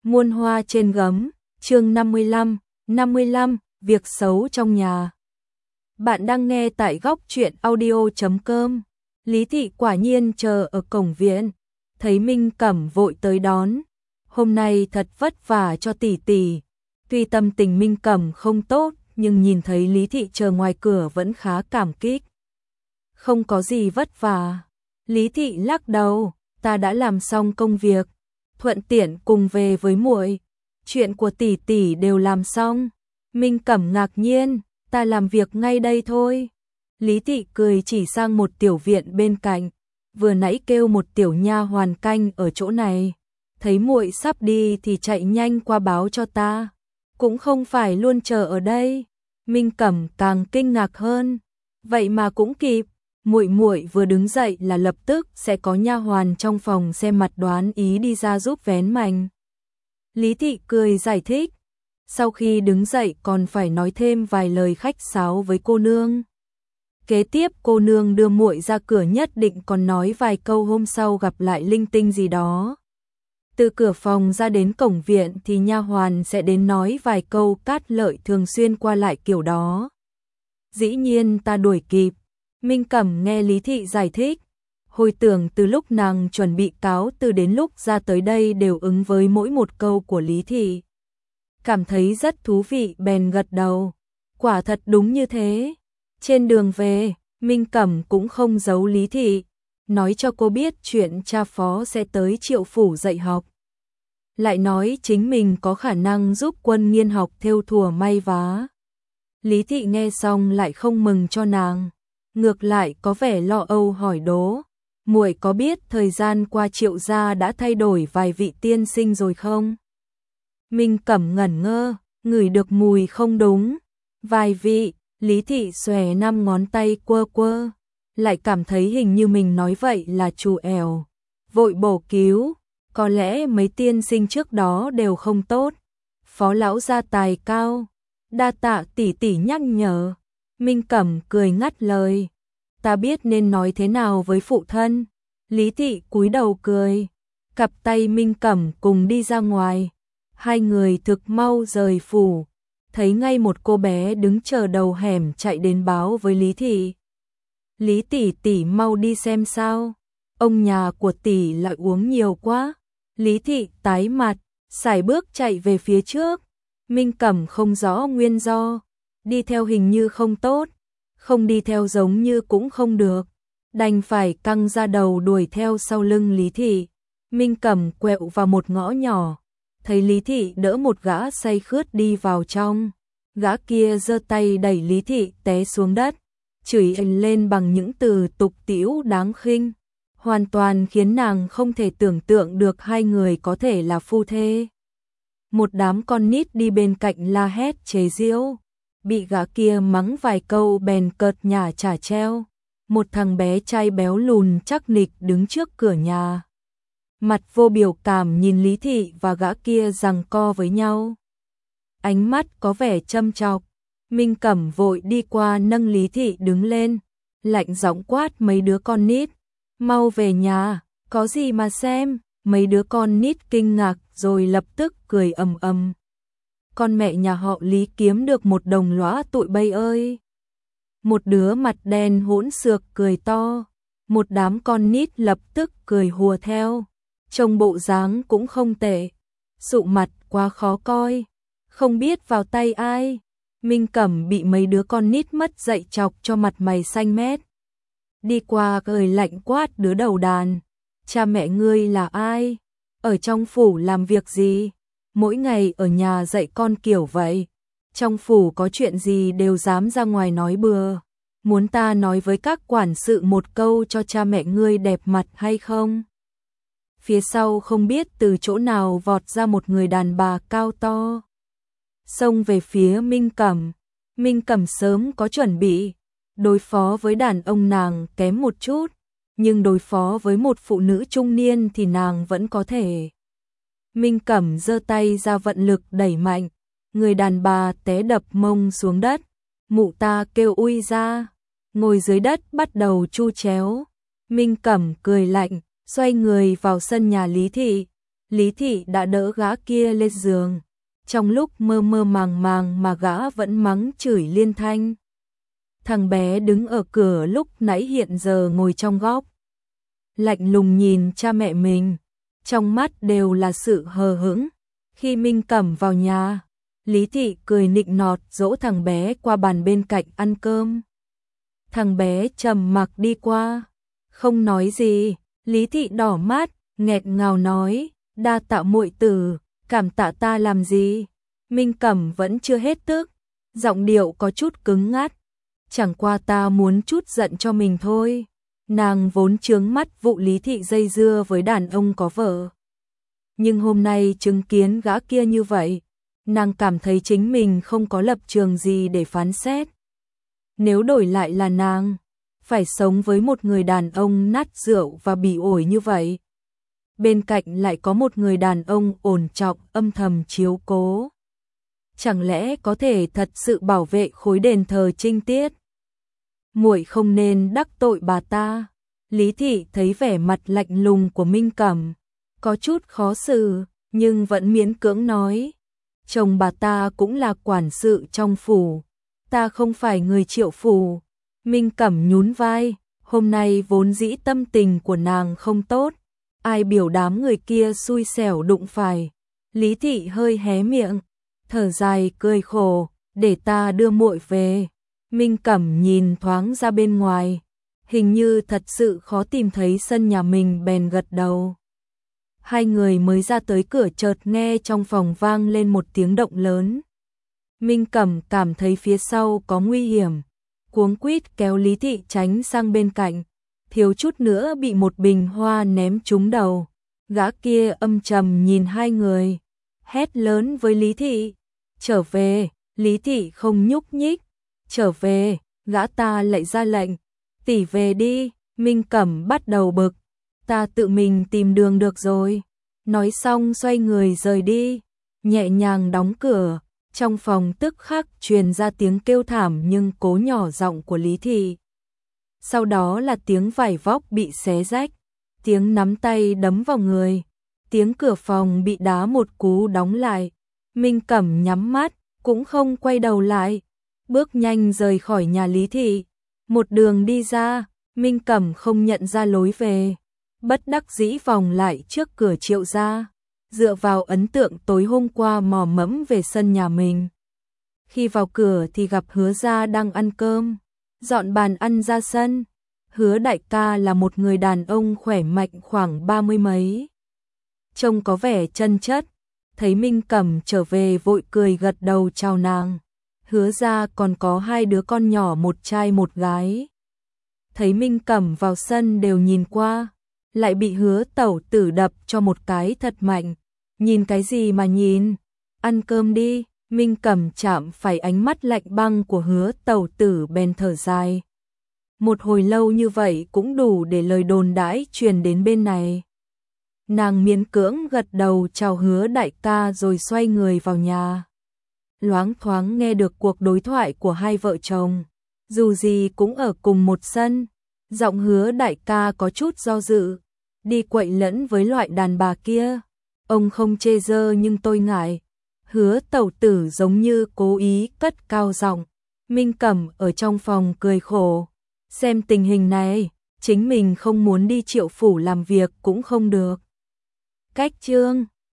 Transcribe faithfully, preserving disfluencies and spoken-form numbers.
Muôn hoa trên gấm, chương năm mươi lăm, năm mươi lăm, việc xấu trong nhà. Bạn đang nghe tại góc truyện audio chấm com. Lý Thị quả nhiên chờ ở cổng viện, thấy Minh Cẩm vội tới đón. Hôm nay thật vất vả cho tỷ tỷ. Tuy tâm tình Minh Cẩm không tốt, nhưng nhìn thấy Lý Thị chờ ngoài cửa vẫn khá cảm kích. Không có gì vất vả. Lý Thị lắc đầu, ta đã làm xong công việc, thuận tiện cùng về với muội. Chuyện của tỷ tỷ đều làm xong. Minh Cẩm ngạc nhiên, ta làm việc ngay đây thôi. Lý Thị cười chỉ sang một tiểu viện bên cạnh, vừa nãy kêu một tiểu nha hoàn canh ở chỗ này, thấy muội sắp đi thì chạy nhanh qua báo cho ta, cũng không phải luôn chờ ở đây. Minh Cẩm càng kinh ngạc hơn, vậy mà cũng kịp. Muội muội vừa đứng dậy là lập tức sẽ có nha hoàn trong phòng xem mặt đoán ý đi ra giúp vén mành. Lý Thị cười giải thích, sau khi đứng dậy còn phải nói thêm vài lời khách sáo với cô nương. Kế tiếp cô nương đưa muội ra cửa nhất định còn nói vài câu hôm sau gặp lại linh tinh gì đó. Từ cửa phòng ra đến cổng viện thì nha hoàn sẽ đến nói vài câu cát lợi thường xuyên qua lại kiểu đó. Dĩ nhiên ta đuổi kịp. Minh Cẩm nghe Lý Thị giải thích, hồi tưởng từ lúc nàng chuẩn bị cáo từ đến lúc ra tới đây đều ứng với mỗi một câu của Lý Thị. Cảm thấy rất thú vị bèn gật đầu, quả thật đúng như thế. Trên đường về, Minh Cẩm cũng không giấu Lý Thị, nói cho cô biết chuyện cha phó sẽ tới Triệu phủ dạy học. Lại nói chính mình có khả năng giúp Quân Nghiên học thêu thùa may vá. Lý Thị nghe xong lại không mừng cho nàng, ngược lại có vẻ lo âu hỏi đố, muội có biết thời gian qua Triệu gia đã thay đổi vài vị tiên sinh rồi không? Minh Cẩm ngẩn ngơ, ngửi được mùi không đúng. Vài vị, Lý Thị xòe năm ngón tay quơ quơ, lại cảm thấy hình như mình nói vậy là trù ẻo, vội bổ cứu, có lẽ mấy tiên sinh trước đó đều không tốt. Phó lão gia tài cao, đa tạ tỷ tỷ nhắc nhở. Minh Cẩm cười ngắt lời, ta biết nên nói thế nào với phụ thân. Lý Thị cúi đầu cười, cặp tay Minh Cẩm cùng đi ra ngoài. Hai người thực mau rời phủ, thấy ngay một cô bé đứng chờ đầu hẻm chạy đến báo với Lý Thị. Lý tỷ tỷ mau đi xem sao, ông nhà của tỷ lại uống nhiều quá. Lý Thị tái mặt, sải bước chạy về phía trước. Minh Cẩm không rõ nguyên do, đi theo hình như không tốt, không đi theo giống như cũng không được, đành phải căng ra đầu đuổi theo sau lưng Lý Thị. Minh Cẩm quẹo vào một ngõ nhỏ, thấy Lý Thị đỡ một gã say khướt đi vào trong. Gã kia giơ tay đẩy Lý Thị té xuống đất, chửi ầm lên bằng những từ tục tĩu đáng khinh, hoàn toàn khiến nàng không thể tưởng tượng được hai người có thể là phu thê. Một đám con nít đi bên cạnh la hét chế giễu, bị gã kia mắng vài câu bèn cợt nhả trả treo. Một thằng bé trai béo lùn chắc nịch đứng trước cửa nhà, mặt vô biểu cảm nhìn Lý Thị và gã kia giằng co với nhau, ánh mắt có vẻ châm chọc. Minh Cẩm vội đi qua nâng Lý Thị đứng lên, lạnh giọng quát mấy đứa con nít, mau về nhà, có gì mà xem. Mấy đứa con nít kinh ngạc rồi lập tức cười ầm ầm. Con mẹ nhà họ Lý kiếm được một đồng lõa tụi bay ơi. Một đứa mặt đen hỗn xược cười to, một đám con nít lập tức cười hùa theo, trông bộ dáng cũng không tệ, sụ mặt quá khó coi, không biết vào tay ai. Minh Cẩm bị mấy đứa con nít mất dạy chọc cho mặt mày xanh mét, đi qua cười lạnh quát đứa đầu đàn, cha mẹ ngươi là ai, ở trong phủ làm việc gì, mỗi ngày ở nhà dạy con kiểu vậy, trong phủ có chuyện gì đều dám ra ngoài nói bừa, muốn ta nói với các quản sự một câu cho cha mẹ ngươi đẹp mặt hay không? Phía sau không biết từ chỗ nào vọt ra một người đàn bà cao to, xông về phía Minh Cẩm. Minh Cẩm sớm có chuẩn bị, đối phó với đàn ông nàng kém một chút, nhưng đối phó với một phụ nữ trung niên thì nàng vẫn có thể. Minh Cẩm giơ tay ra vận lực đẩy mạnh, người đàn bà té đập mông xuống đất, mụ ta kêu ui ra, ngồi dưới đất bắt đầu chu chéo. Minh Cẩm cười lạnh, xoay người vào sân nhà Lý Thị, Lý Thị đã đỡ gã kia lên giường. Trong lúc mơ mơ màng màng mà gã vẫn mắng chửi liên thanh. Thằng bé đứng ở cửa lúc nãy hiện giờ ngồi trong góc. Lạnh lùng nhìn cha mẹ mình, trong mắt đều là sự hờ hững. Khi Minh Cẩm vào nhà, Lý Thị cười nịnh nọt dỗ thằng bé qua bàn bên cạnh ăn cơm. Thằng bé trầm mặc đi qua, không nói gì. Lý Thị đỏ mắt, nghẹt ngào nói, đa tạ muội tử, cảm tạ ta làm gì? Minh Cẩm vẫn chưa hết tức, giọng điệu có chút cứng ngắt. Chẳng qua ta muốn chút giận cho mình thôi. Nàng vốn chướng mắt vụ Lý Thị dây dưa với đàn ông có vợ. Nhưng hôm nay chứng kiến gã kia như vậy, nàng cảm thấy chính mình không có lập trường gì để phán xét. Nếu đổi lại là nàng, phải sống với một người đàn ông nát rượu và bỉ ổi như vậy. Bên cạnh lại có một người đàn ông ổn trọng âm thầm chiếu cố. Chẳng lẽ có thể thật sự bảo vệ khối đền thờ trinh tiết? Muội không nên đắc tội bà ta. Lý Thị thấy vẻ mặt lạnh lùng của Minh Cẩm, có chút khó xử, nhưng vẫn miễn cưỡng nói. Chồng bà ta cũng là quản sự trong phủ, ta không phải người Triệu phủ. Minh Cẩm nhún vai, hôm nay vốn dĩ tâm tình của nàng không tốt, ai biểu đám người kia xui xẻo đụng phải. Lý Thị hơi hé miệng, thở dài cười khổ, để ta đưa muội về. Minh Cẩm nhìn thoáng ra bên ngoài, hình như thật sự khó tìm thấy sân nhà mình bèn gật đầu. Hai người mới ra tới cửa chợt nghe trong phòng vang lên một tiếng động lớn. Minh Cẩm cảm thấy phía sau có nguy hiểm, cuống quýt kéo Lý Thị tránh sang bên cạnh, thiếu chút nữa bị một bình hoa ném trúng đầu. Gã kia âm trầm nhìn hai người, hét lớn với Lý Thị, trở về. Lý Thị không nhúc nhích, trở về. Gã ta lại ra lệnh, tỷ về đi. Minh Cẩm bắt đầu bực, ta tự mình tìm đường được rồi. Nói xong xoay người rời đi, nhẹ nhàng đóng cửa. Trong phòng tức khắc truyền ra tiếng kêu thảm nhưng cố nhỏ giọng của Lý Thị. Sau đó là tiếng vải vóc bị xé rách, tiếng nắm tay đấm vào người, tiếng cửa phòng bị đá một cú đóng lại. Minh Cẩm nhắm mắt, cũng không quay đầu lại, bước nhanh rời khỏi nhà Lý Thị. Một đường đi ra, Minh Cẩm không nhận ra lối về, bất đắc dĩ vòng lại trước cửa Triệu gia, dựa vào ấn tượng tối hôm qua mò mẫm về sân nhà mình. Khi vào cửa thì gặp Hứa gia đang ăn cơm, dọn bàn ăn ra sân. Hứa đại ca là một người đàn ông khỏe mạnh khoảng ba mươi mấy, trông có vẻ chân chất. Thấy Minh Cẩm trở về vội cười gật đầu chào nàng. Hứa gia còn có hai đứa con nhỏ, một trai một gái. Thấy Minh Cẩm vào sân đều nhìn qua, lại bị Hứa tẩu tử đập cho một cái thật mạnh. Nhìn cái gì mà nhìn, ăn cơm đi. Minh Cẩm chạm phải ánh mắt lạnh băng của Hứa tẩu tử bèn thở dài. Một hồi lâu như vậy cũng đủ để lời đồn đãi truyền đến bên này. Nàng miễn cưỡng gật đầu chào Hứa đại ca rồi xoay người vào nhà. Loáng thoáng nghe được cuộc đối thoại của hai vợ chồng, dù gì cũng ở cùng một sân. Giọng Hứa đại ca có chút do dự, đi quậy lẫn với loại đàn bà kia. Ông không chê dơ nhưng tôi ngại. Hứa tẩu tử giống như cố ý cất cao giọng. Minh Cẩm ở trong phòng cười khổ, xem tình hình này, chính mình không muốn đi Triệu phủ làm việc cũng không được. Cách chương